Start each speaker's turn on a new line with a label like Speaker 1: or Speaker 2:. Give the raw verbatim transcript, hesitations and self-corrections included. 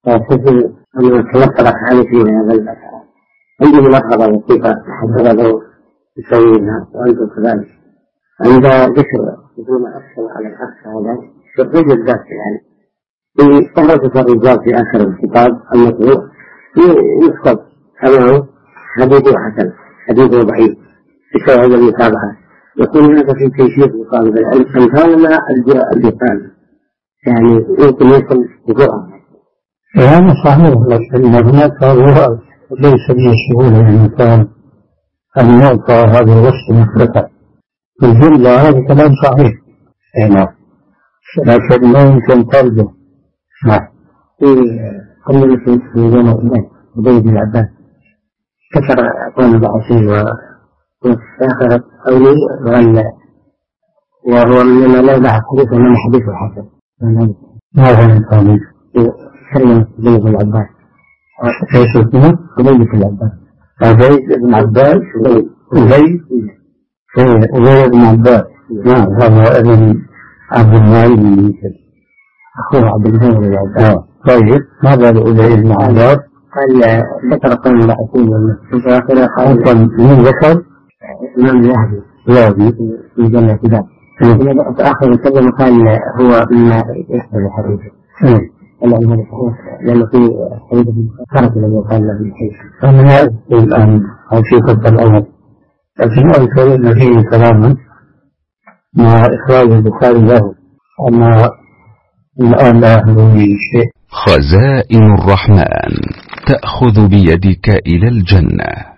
Speaker 1: فكيف أن تنطلق عليه في هذا الأسعار عندي ملاحظة لطيفة حتى لو تسويها وأنتم كذلك عند ذكر بدون أكثر على الأخ هذا في الرجل ذات يعني استهرجت الرجال في آخر الكتاب المطبوع يكتب أمامه حديث حسن حديث ضعيف بسبب المتابعة يكون هذا في تيسير لطالب العلم أمثالنا الجهال يعني يمكن يصل بجرعة.
Speaker 2: هذا صحيح لكن هناك هو ليس من السهولة للإنسان أن يعطى هذا الوصف مطلقا في الجملة. هذا كلام صحيح نعم لكن ما يمكن طرده.
Speaker 1: نعم في قبل في يوم الإمام أبي بن العباس كسر أقوام البعثين وآخر قولي وغلى وهو مما لا يدع حديثه من حديثه حسن.
Speaker 2: هذا من قوله
Speaker 1: كلمة أبي بن العباس
Speaker 2: ايش اسمه؟
Speaker 1: أبي بن العباس
Speaker 2: أبي بن عباس أبي أبي بن عباس نعم هذا ابن عبد المال بن يوسف
Speaker 1: أخوه عبد المال بن عباس.
Speaker 2: طيب ماذا لأبي بن عباس؟
Speaker 1: قال ذكر قوم البعثين والمسجد وآخره
Speaker 2: قال من ذكر؟
Speaker 1: إمام الذهبي
Speaker 2: الذهبي
Speaker 1: في جنة كتاب في آخر الكلمة قال هو مما يحفظ حديثه العلم هذا صحيح لأنه في حديث البخاري الذي قال له الحديث.
Speaker 2: أنا أذكر الآن أو في خطة الأول لكن أذكر أن فيه كلاما مع إخراج البخاري له أما الآن لا يحضرني شيء.
Speaker 3: خزائن الرحمن تأخذ بيدك إلى الجنة.